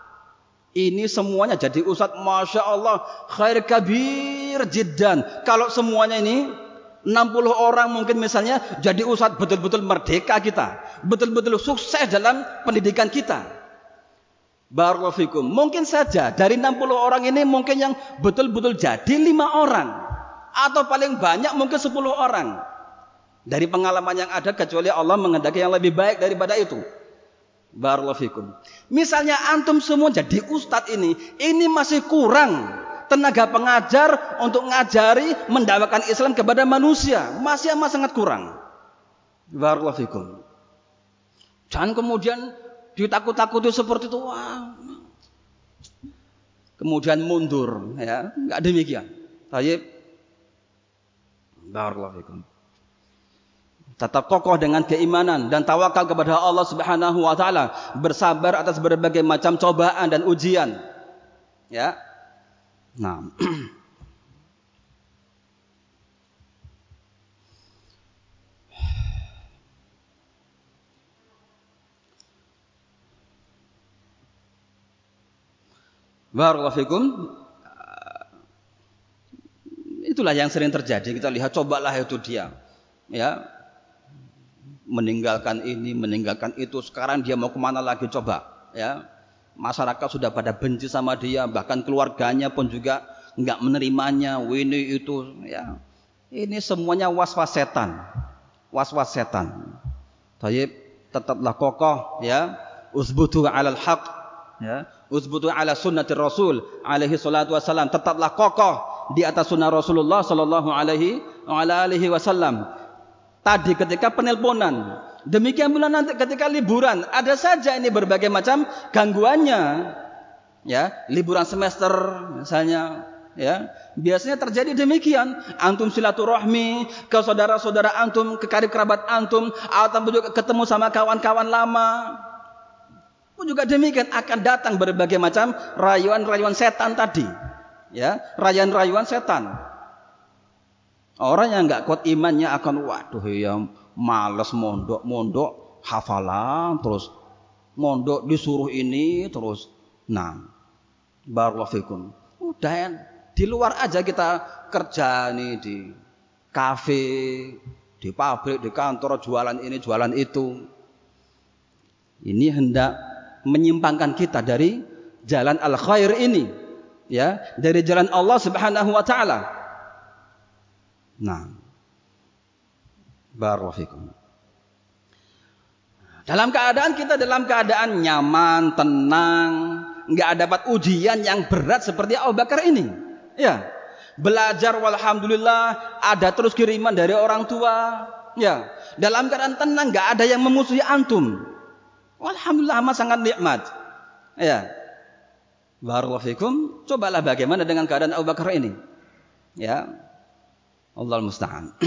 Ini semuanya jadi ustadz, masya Allah, khair kabir jiddan. Kalau semuanya ini 60 orang mungkin misalnya jadi ustadz, betul-betul merdeka kita, betul-betul sukses dalam pendidikan kita. Barakallahu fikum. Mungkin saja dari 60 orang ini mungkin yang betul-betul jadi 5 orang, atau paling banyak mungkin 10 orang. Dari pengalaman yang ada, kecuali Allah menghendaki yang lebih baik daripada itu. Barakallahu fikum. Misalnya antum semua jadi ustadz, ini masih kurang tenaga pengajar untuk ngajari, mendakwakan Islam kepada manusia. Masih amat sangat kurang. Barakallahu fikum. Jangan kemudian ditakut-takuti seperti itu, wah, kemudian mundur, ya, enggak demikian. Baik. Barakallahu fikum. Tetap kokoh dengan keimanan dan tawakal kepada Allah Subhanahu wa taala, bersabar atas berbagai macam cobaan dan ujian. Ya. Nah, barakallahu fikum. Itulah yang sering terjadi. Kita lihat, cobalah itu dia, ya, meninggalkan ini, meninggalkan itu. Sekarang dia mau kemana lagi, coba, ya. Masyarakat sudah pada benci sama dia, bahkan keluarganya pun juga enggak menerimanya. Ini itu, ya. Ini semuanya was-was setan, was-was setan. Taib, tetaplah kokoh, ya. Usbutu 'alal haq, ya. Usbutu 'ala sunnatir Rasul alaihi salatu wasallam. Tetaplah kokoh di atas sunnah Rasulullah sallallahu alaihi wasallam. Tadi ketika penelponan, demikian pula nanti ketika liburan, ada saja ini berbagai macam gangguannya. Ya, liburan semester misalnya, ya. Biasanya terjadi demikian. Antum silaturahmi ke saudara-saudara antum, ke karib kerabat antum, atau juga ketemu sama kawan-kawan lama. Pun juga demikian akan datang berbagai macam rayuan-rayuan setan tadi. Ya, rayuan-rayuan setan. Orang yang enggak kuat imannya akan, waduh ya, malas mondok, hafalan terus, mondok disuruh ini terus. Nah, barakallahu fikum. Udah ya, di luar aja kita kerja nih, di kafe, di pabrik, di kantor, jualan ini, jualan itu. Ini hendak menyimpangkan kita dari jalan al-khair ini, ya, dari jalan Allah Subhanahu wa taala. Nah, barakallahu fikum. Dalam keadaan nyaman, tenang, enggak dapat ujian yang berat seperti Abu Bakar ini. Ya. Belajar walhamdulillah, ada terus kiriman dari orang tua. Ya. Dalam keadaan tenang, enggak ada yang memusuhi antum. Walhamdulillah amat sangat nikmat. Ya. Barakallahu fikum. Cobalah bagaimana dengan keadaan Abu Bakar ini. Ya. Allahul musta'an.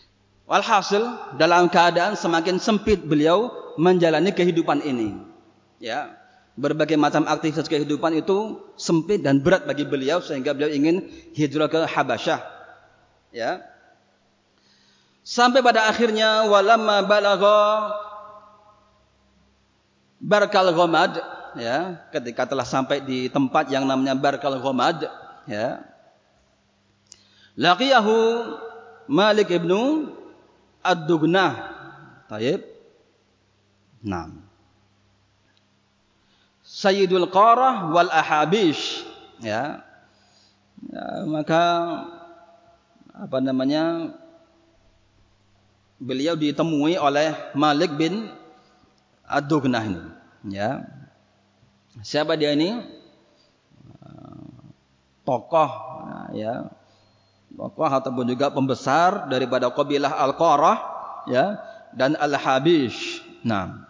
Walhasil, dalam keadaan semakin sempit beliau menjalani kehidupan ini. Ya, berbagai macam aktivitas kehidupan itu sempit dan berat bagi beliau sehingga beliau ingin hijrah ke Habasyah. Ya. Sampai pada akhirnya walamma balagha Barkal Ghamad, ya, ketika telah sampai di tempat yang namanya Barkal Ghamad, ya. Laqiyahu Malik ibnu Ad-Dughnah. Taib. Naam. Sayyidul Qarah wal Ahabish, ya. Ya, maka beliau ditemui oleh Malik bin Ad-Dughnah ini, ya. Siapa dia ini? Tokoh, ya. Tokoh ataupun juga pembesar daripada kabilah Al-Qarah, ya, dan Al-Habish. Naam.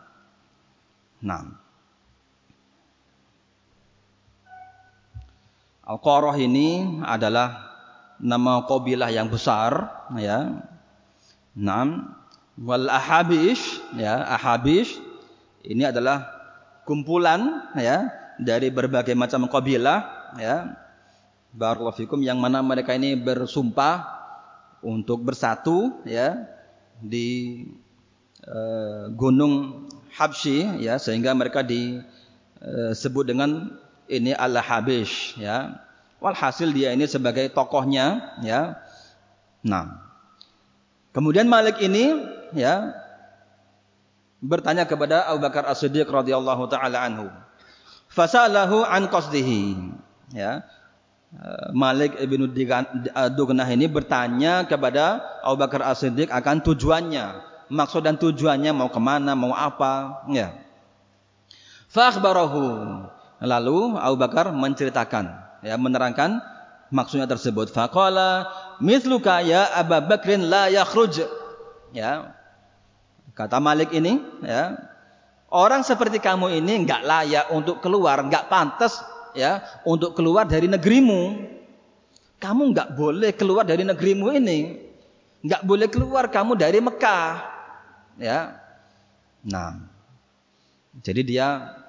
Al-Qarah ini adalah nama kabilah yang besar, ya. Naam. Wal Ahabish, ya, Ahabish ini adalah kumpulan, ya, dari berbagai macam kabilah, ya. Barakallahu fikum, yang mana mereka ini bersumpah untuk bersatu, ya, di gunung Habsyi, ya, sehingga mereka disebut dengan ini Al-Habish, ya. Walhasil dia ini sebagai tokohnya, ya. Nah, kemudian Malik ini, ya, bertanya kepada Abu Bakar As-Siddiq radhiyallahu taala anhu. Fasalahu an qasdihi, ya. Malik ibnu Ad-Dughnah ini bertanya kepada Abu Bakar As-Siddiq akan tujuannya, maksud dan tujuannya, mau kemana, mau apa, ya. Fa akhbarahu, lalu Abu Bakar menceritakan, ya, menerangkan maksudnya tersebut. Faqala mithluka ya Abu Bakrin la yakhruj, ya. Kata Malik ini, ya, orang seperti kamu ini enggak layak untuk keluar, enggak pantas, ya, untuk keluar dari negerimu. Kamu enggak boleh keluar dari negerimu ini. Enggak boleh keluar kamu dari Mekah, ya. Nah, jadi dia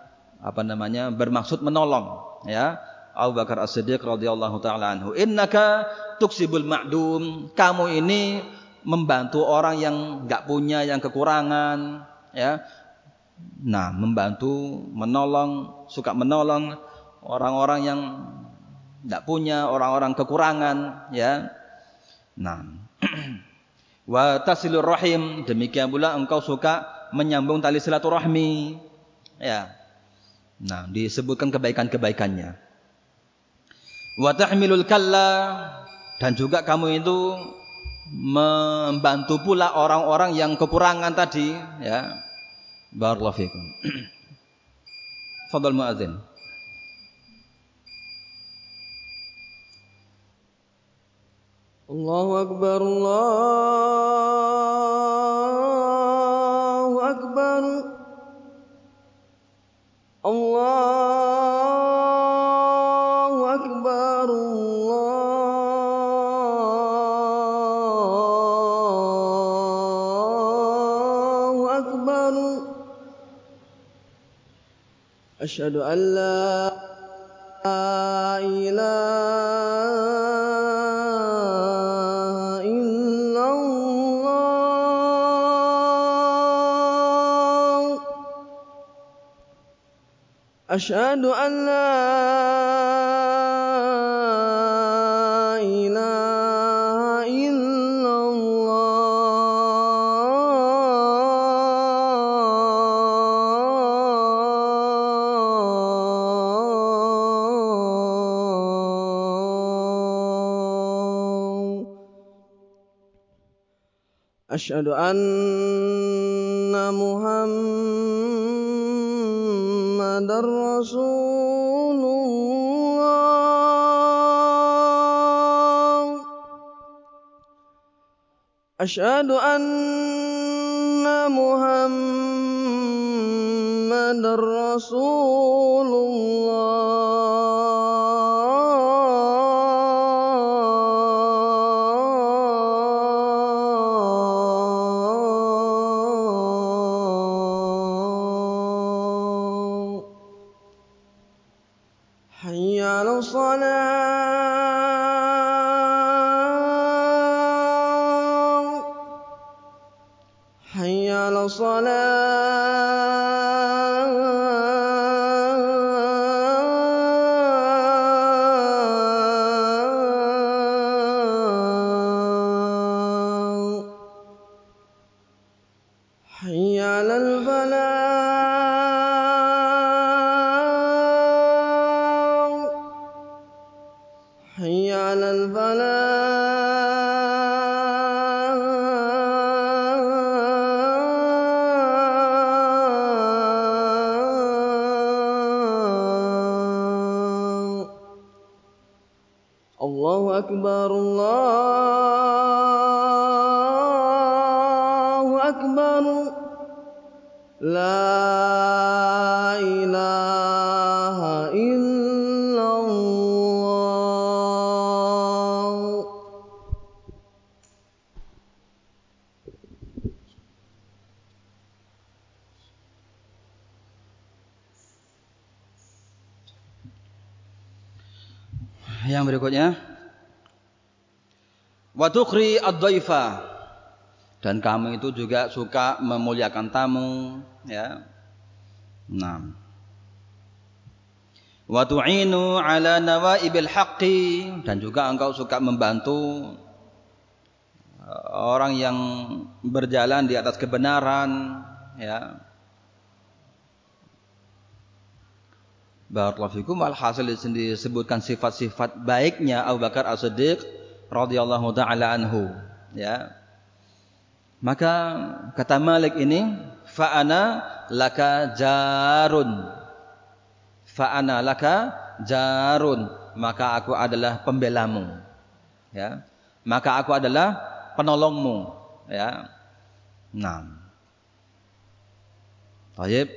bermaksud menolong, ya, Abu Bakar As-Siddiq radhiyallahu taala anhu. Innaka tuksibul ma'dum, kamu ini membantu orang yang enggak punya, yang kekurangan, ya. Nah, membantu, menolong, suka menolong orang-orang yang tidak punya, orang-orang kekurangan, ya. Nah, wa tasilur rahim, demikian pula engkau suka menyambung tali silaturahmi, ya. Nah, disebutkan kebaikan-kebaikannya. Wa tahmilul kalla, dan juga kamu itu membantu pula orang-orang yang kekurangan tadi, ya. Barakallahu fikum. Fadhal muadzin. Allahu Akbar, Allahu Akbar, Allahu Akbar, Allahu Akbar. Asyhadu an la ilaha illallah. Asyhadu an la ilaha illallah. Asyhadu anna Muhammadar Rasulullah. Asyhadu anna Muhammadar Rasulullah. حي على الصلاة حي على الصلاة حي على الفلاح حي على الفلاح الله أكبر الله أكبر لا إله إلا الله Yang berikutnya, wa tuqri ad-dhaifa, dan kamu itu juga suka memuliakan tamu, ya. Naam. Wa tu'inu ala nawaibil haqqi, dan juga engkau suka membantu orang yang berjalan di atas kebenaran, ya. Barakallahu fikum. Alhasil disebutkan sifat-sifat baiknya Abu Bakar As-Siddiq radhiyallahu taala anhu, ya. Maka kata Malik ini, fa ana laka jarun. Fa ana laka jarun, maka aku adalah pembelamu, ya. Maka aku adalah penolongmu, ya. Nah. Baik.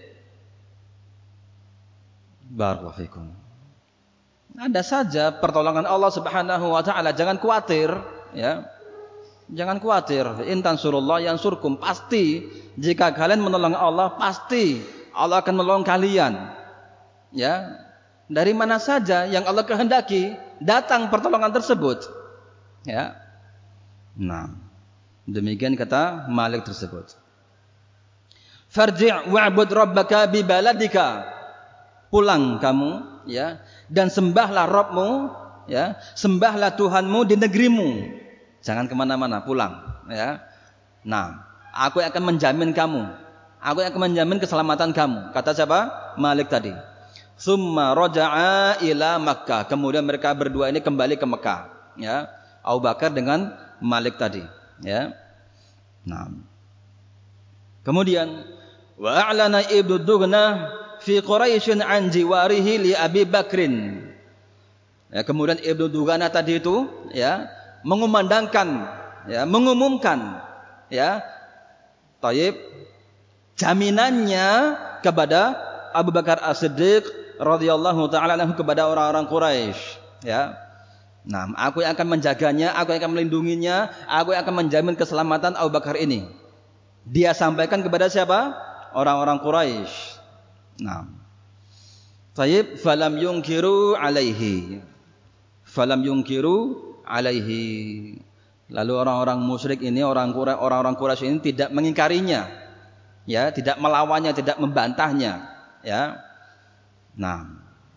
Barakallahu fikum. Ada saja pertolongan Allah Subhanahu wa taala, jangan khawatir, ya. Jangan khawatir. In tansurullah yansurkum, pasti jika kalian menolong Allah, pasti Allah akan menolong kalian. Ya. Dari mana saja yang Allah kehendaki datang pertolongan tersebut. Ya. Nah, demikian kata Malik tersebut. Farji' wa'bud rabbaka bi baladika. Pulang kamu, ya, dan sembahlah Rabbmu, ya, sembahlah Tuhanmu di negerimu. Jangan kemana-mana, pulang, ya. Nah, aku akan menjamin kamu, aku akan menjamin keselamatan kamu. Kata siapa? Malik tadi. Summa raja'a ila Makkah. Kemudian mereka berdua ini kembali ke Mekah, ya. Abu Bakar dengan Malik tadi, ya. Nah, kemudian wa a'lana ibnu Dughna fi Quraisyin an jiwarihi li Abi Bakrin. Ya, kemudian Ibnu Dughana tadi itu, ya, mengumandangkan, ya, mengumumkan, ya, taib, jaminannya kepada Abu Bakar As-Siddiq radhiyallahu taala anhu kepada orang-orang Quraisy, ya. Nah, aku yang akan menjaganya, aku yang akan melindunginya, aku yang akan menjamin keselamatan Abu Bakar ini. Dia sampaikan kepada siapa? Orang-orang Quraisy. Nah, taib, falam yungkiru alaihi. Falam yungkiru alaihi. Lalu orang-orang musyrik ini, orang-orang Quraisy ini tidak mengingkarinya, ya, tidak melawannya, tidak membantahnya, ya. Nah,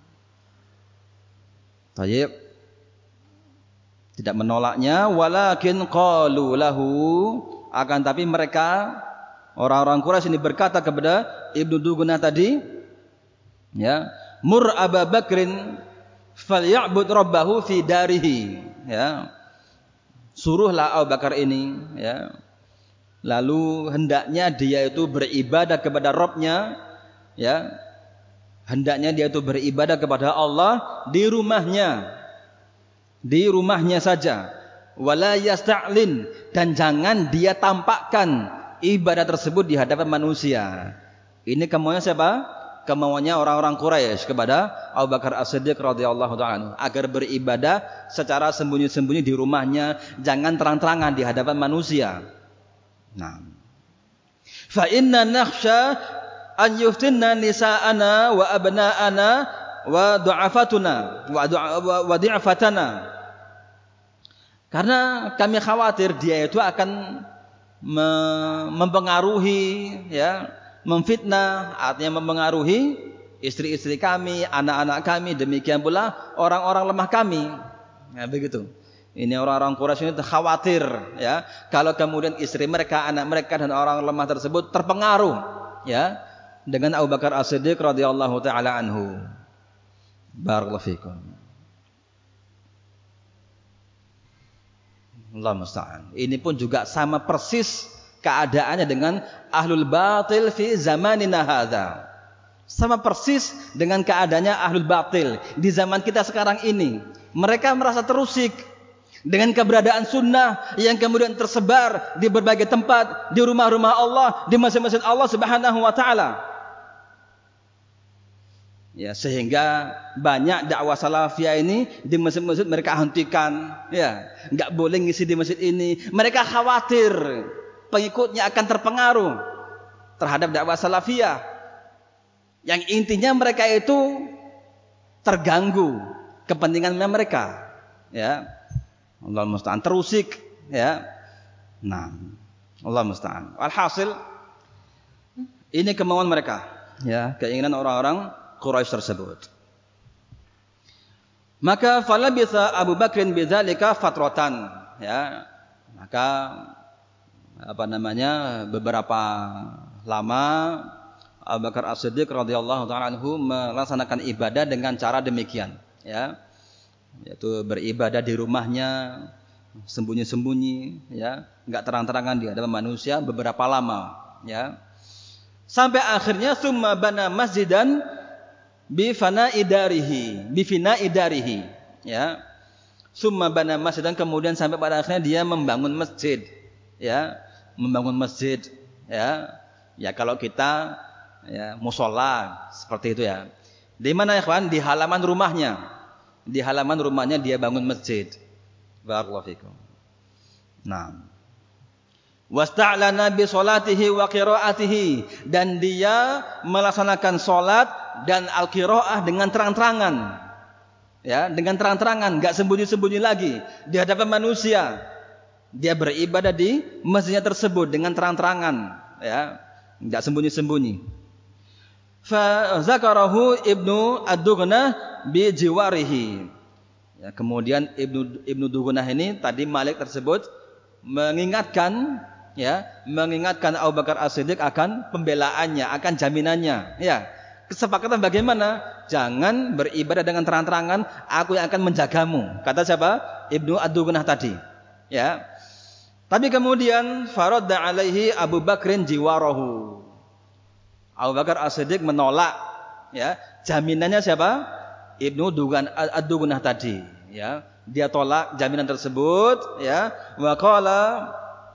taib, tidak menolaknya, walakin qalu lahu, akan tapi mereka orang-orang Quraisy ini berkata kepada Ibnu Dughna tadi, ya, mur Abu Bakrin falya'bud rabbahu fi darihi, ya. Suruhlah Abu Bakar ini, ya. Lalu hendaknya dia itu beribadah kepada Rabbnya, ya. Hendaknya dia itu beribadah kepada Allah di rumahnya. Di rumahnya saja. Wala yasta'lin, dan jangan dia tampakkan ibadah tersebut di hadapan manusia. Ini kemauannya siapa? Kemauannya orang-orang Quraisy kepada Abu Bakar As-Siddiq radhiyallahu ta'ala, agar beribadah secara sembunyi-sembunyi di rumahnya, jangan terang-terangan di hadapan manusia. Nah, fa inna nakhsha an yuftinna nisa'ana wa abna'ana wa du'afatuna wa di'afatana. Karena kami khawatir dia itu akan mempengaruhi, ya, memfitnah, artinya mempengaruhi istri-istri kami, anak-anak kami, demikian pula orang-orang lemah kami. Nah, begitu. Ini orang-orang Quraisy ini khawatir, ya, kalau kemudian istri mereka, anak mereka dan orang lemah tersebut terpengaruh, ya, dengan Abu Bakar As-Siddiq radhiyallahu taala anhu. Barakallahu fikum. Allah musta'an. Ini pun juga sama persis keadaannya dengan ahlul batil fi zamanina hadza. Sama persis dengan keadaannya ahlul batil di zaman kita sekarang ini. Mereka merasa terusik dengan keberadaan sunnah yang kemudian tersebar di berbagai tempat, di rumah-rumah Allah, di masjid-masjid Allah Subhanahu wa taala. Ya, sehingga banyak dakwah salafiyah ini di masjid-masjid mereka hentikan, ya, enggak boleh ngisi di masjid ini. Mereka khawatir pengikutnya akan terpengaruh terhadap dakwah salafiyah. Yang intinya mereka itu terganggu kepentingan mereka, ya. Allah musta'an, terusik, ya. Nah, Allah musta'an. Alhasil ini kemauan mereka, ya, keinginan orang-orang Quraisy tersebut. Maka falabitha Abu Bakrin bidzalika fatratan, ya. Maka beberapa lama Abu Bakar As-Siddiq radhiyallahu taala anhu melaksanakan ibadah dengan cara demikian, ya. Yaitu beribadah di rumahnya sembunyi-sembunyi, ya, enggak terang-terangan di hadapan manusia beberapa lama, ya. Sampai akhirnya summa bana masjidan bifina'i darihi, ya. Summa bana masjidan, kemudian sampai pada akhirnya dia membangun masjid, ya, membangun masjid, ya. Ya kalau kita, ya, mushola seperti itu, ya. Di mana, ya kawan? Di halaman rumahnya. Di halaman rumahnya dia bangun masjid. Barakallahu fikum. Nah, wasta'lana bi sholatihi wa qiraatihi, dan dia melaksanakan salat dan al-qiraah dengan terang-terangan, ya, dengan terang-terangan, enggak sembunyi-sembunyi lagi di hadapan manusia. Dia beribadah di masjidnya tersebut dengan terang-terangan, ya, enggak sembunyi-sembunyi. Fa zakarahu Ibnu Ad-Dughnah bi jiwarihi. Ya, kemudian Ibnu Dughnah ini tadi Malik tersebut mengingatkan Abu Bakar As-Siddiq akan pembelaannya, akan jaminannya, ya. Kesepakatan bagaimana? Jangan beribadah dengan terang-terangan, aku yang akan menjagamu. Kata siapa? Ibnu Ad-Dughnah tadi, ya. Tapi kemudian faradda alaihi Abu Bakrin jiwarahu. Abu Bakar As-Siddiq menolak, ya, jaminannya siapa? Ibnu Ad-Dughnah tadi, ya. Dia tolak jaminan tersebut, ya. Wa qala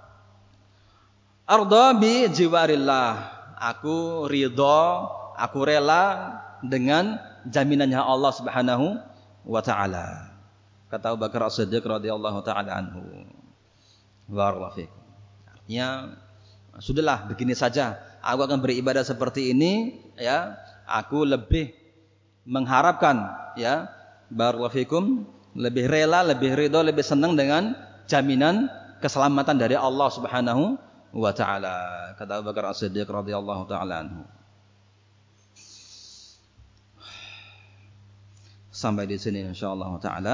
arda bi jiwarillah. Aku ridha, aku rela dengan jaminannya Allah Subhanahu wa taala. Kata Abu Bakar As-Siddiq radhiyallahu taala anhu. Barakallahu fikum. Artinya, sudahlah, begini saja. Aku akan beribadah seperti ini, ya. Aku lebih mengharapkan, ya, barakallahu fikum, lebih rela, lebih ridha, lebih senang dengan jaminan keselamatan dari Allah Subhanahu wa taala. Kata Abu Bakar As-Siddiq radhiyallahu taala anhu. Sampai di sini insyaallah taala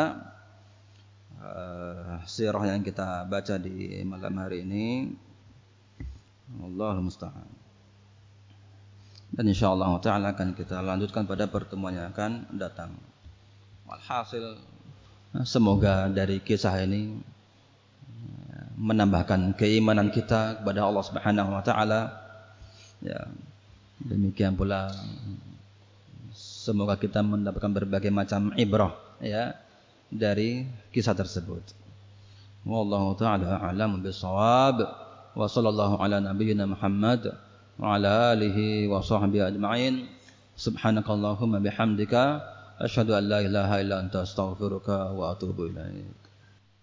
sirah yang kita baca di malam hari ini. Allahul musta'an. Dan insyaallah taala akan kita lanjutkan pada pertemuan yang akan datang. Walhasil, semoga dari kisah ini menambahkan keimanan kita kepada Allah Subhanahu wa taala, ya. Demikian pula semoga kita mendapatkan berbagai macam ibrah, ya, dari kisah tersebut. Wallahu taala a'lam bissawab. Wa sallallahu ala nabiyyina Muhammad wa ala alihi wa sahbihi ajma'in. Subhanakallahumma bihamdika asyhadu an la ilaha illa anta astaghfiruka wa atubu ilaik.